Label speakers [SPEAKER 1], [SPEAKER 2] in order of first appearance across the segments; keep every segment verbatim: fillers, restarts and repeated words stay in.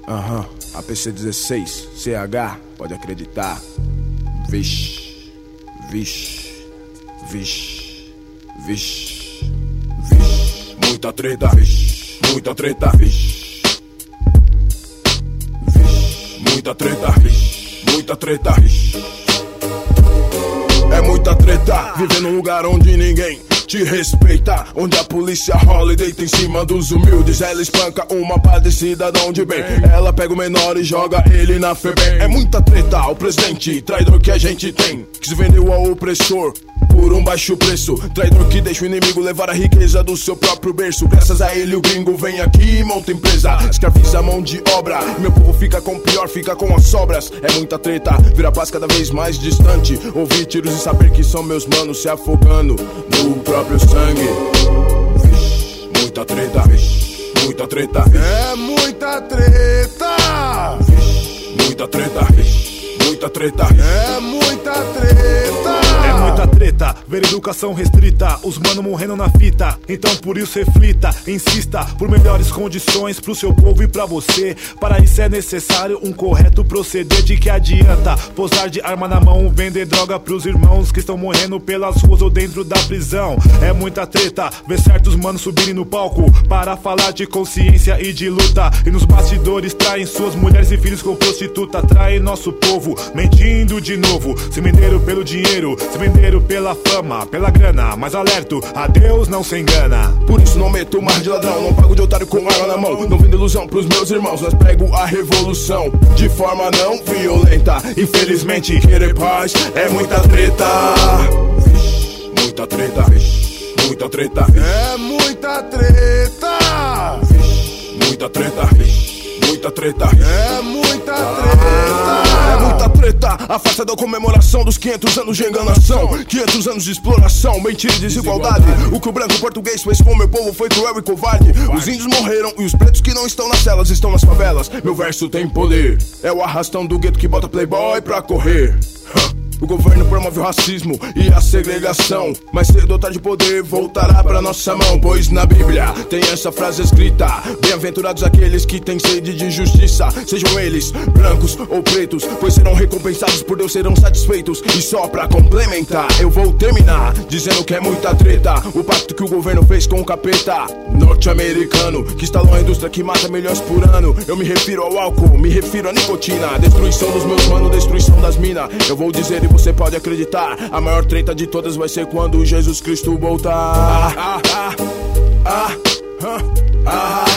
[SPEAKER 1] Aham, uhum. A P C dezesseis, C H, pode acreditar. Vixe, vixe, vixe, vixe, vixe. Muita treta, vixe, muita treta, vixe, vixe. Muita treta, vixe, muita treta, vixe. É muita treta, viver num lugar onde ninguém te respeita, onde a polícia rola e deita em cima dos humildes. Ela espanca uma pá de cidadão de bem. Ela pega o menor e joga ele na FEBEM. É muita treta, o presidente traidor que a gente tem, que se vendeu ao opressor por um baixo preço. Traidor que deixa o inimigo levar a riqueza do seu próprio berço. Graças a ele o gringo vem aqui e monta empresa, escraviza a mão de obra. Meu povo fica com o pior, fica com as sobras. É muita treta, vira paz cada vez mais distante. Ouvir tiros e saber que são meus manos se afogando no próprio sangue. Vixe, muita treta, vixe, muita treta, vixe.
[SPEAKER 2] É muita treta,
[SPEAKER 1] vixe, muita treta, vixe, muita treta, vixe.
[SPEAKER 2] É muita treta.
[SPEAKER 3] É muita treta, ver educação restrita, os mano morrendo na fita. Então por isso reflita, insista por melhores condições pro seu povo e pra você. Para isso é necessário um correto proceder. De que adianta posar de arma na mão, vender droga pros irmãos que estão morrendo pelas ruas ou dentro da prisão. É muita treta, ver certos manos subirem no palco para falar de consciência e de luta, e nos bastidores traem suas mulheres e filhos com prostituta. Traem nosso povo, mentindo de novo, se venderam pelo dinheiro, se venderam pela fama, pela grana. Mas alerto, a Deus não se engana.
[SPEAKER 1] Por isso não meto mais de ladrão, não pago de otário com arma na mão. Não vendo ilusão pros meus irmãos, nós prego a revolução de forma não violenta. Infelizmente querer paz é muita treta, vixe, muita treta, vixe, muita treta, vixe.
[SPEAKER 2] É muita treta,
[SPEAKER 1] vixe, muita treta, vixe, muita treta, vixe.
[SPEAKER 2] É muita treta.
[SPEAKER 1] É muita treta, a farsa da comemoração dos quinhentos anos de enganação, quinhentos anos de exploração, mentira e desigualdade. O que o branco português fez com o meu povo foi cruel e covarde. Os índios morreram e os pretos que não estão nas celas estão nas favelas. Meu verso tem poder, é o arrastão do gueto que bota playboy pra correr. O governo promove o racismo e a segregação, mas cedo ou tarde o poder voltará pra nossa mão. Pois na Bíblia tem essa frase escrita: bem-aventurados aqueles que têm sede de justiça, sejam eles brancos ou pretos, pois serão recompensados por Deus, serão satisfeitos. E só pra complementar, eu vou terminar dizendo que é muita treta o pacto que o governo fez com o capeta norte-americano, que instalou a indústria que mata milhões por ano. Eu me refiro ao álcool, me refiro à nicotina, destruição dos meus manos, destruição das minas. Eu vou dizer e você pode acreditar, a maior treta de todas vai ser quando Jesus Cristo voltar. Ah, ah, ah, ah, ah,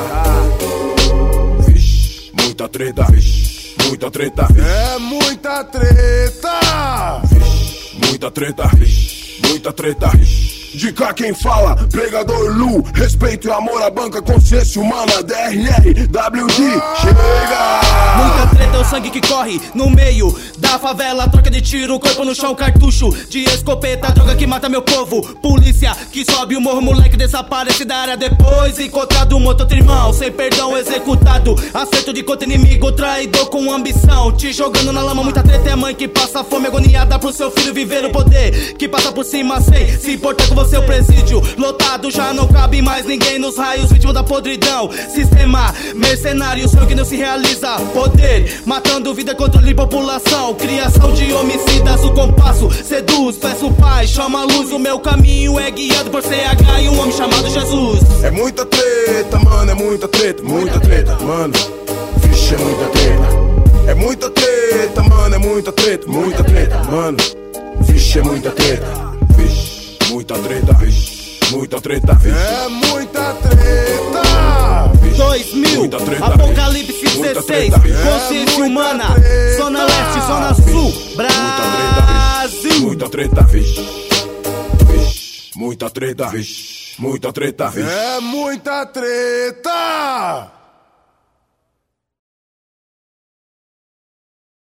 [SPEAKER 1] ah. Vixe, muita treta, vixe, muita treta, vixe.
[SPEAKER 2] É muita treta,
[SPEAKER 1] vixe, muita treta, vixe, muita treta, vixe. De cá quem fala, pregador Lu, respeito e amor à banca, consciência humana, D R R, W D, chega!
[SPEAKER 4] Muita treta é o sangue que corre no meio da favela, troca de tiro, corpo no chão, cartucho de escopeta, droga que mata meu povo, polícia que sobe o morro, moleque desaparece da área depois encontrado morto, outro irmão sem perdão executado, acerto de contra inimigo, traidor com ambição, te jogando na lama. Muita treta é a mãe que passa fome agoniada pro seu filho viver o poder, que passa por cima sem se importar com você. Seu presídio lotado, já não cabe mais ninguém nos raios, vítima da podridão, sistema mercenário, sonho que não se realiza, poder matando vida, controle de população, criação de homicidas, o compasso seduz, peço paz, chama a luz, o meu caminho é guiado por C H e um homem chamado Jesus.
[SPEAKER 1] É muita treta, mano, é muita treta, muita treta, mano, vixe, é muita treta. É muita treta, mano, é muita treta, muita treta, mano, vixe, é muita treta, vixe. Muita treta, vixe, muita treta, vixe.
[SPEAKER 2] É muita treta,
[SPEAKER 1] vixe,
[SPEAKER 4] dois mil,
[SPEAKER 1] muita treta,
[SPEAKER 4] Apocalipse dezesseis, consciência
[SPEAKER 2] é
[SPEAKER 4] humana,
[SPEAKER 2] treta,
[SPEAKER 4] Zona Leste, Zona Sul, Brasil.
[SPEAKER 1] Muita treta, vixe, vixe, muita treta, vixe, muita treta, vixe.
[SPEAKER 2] É muita treta.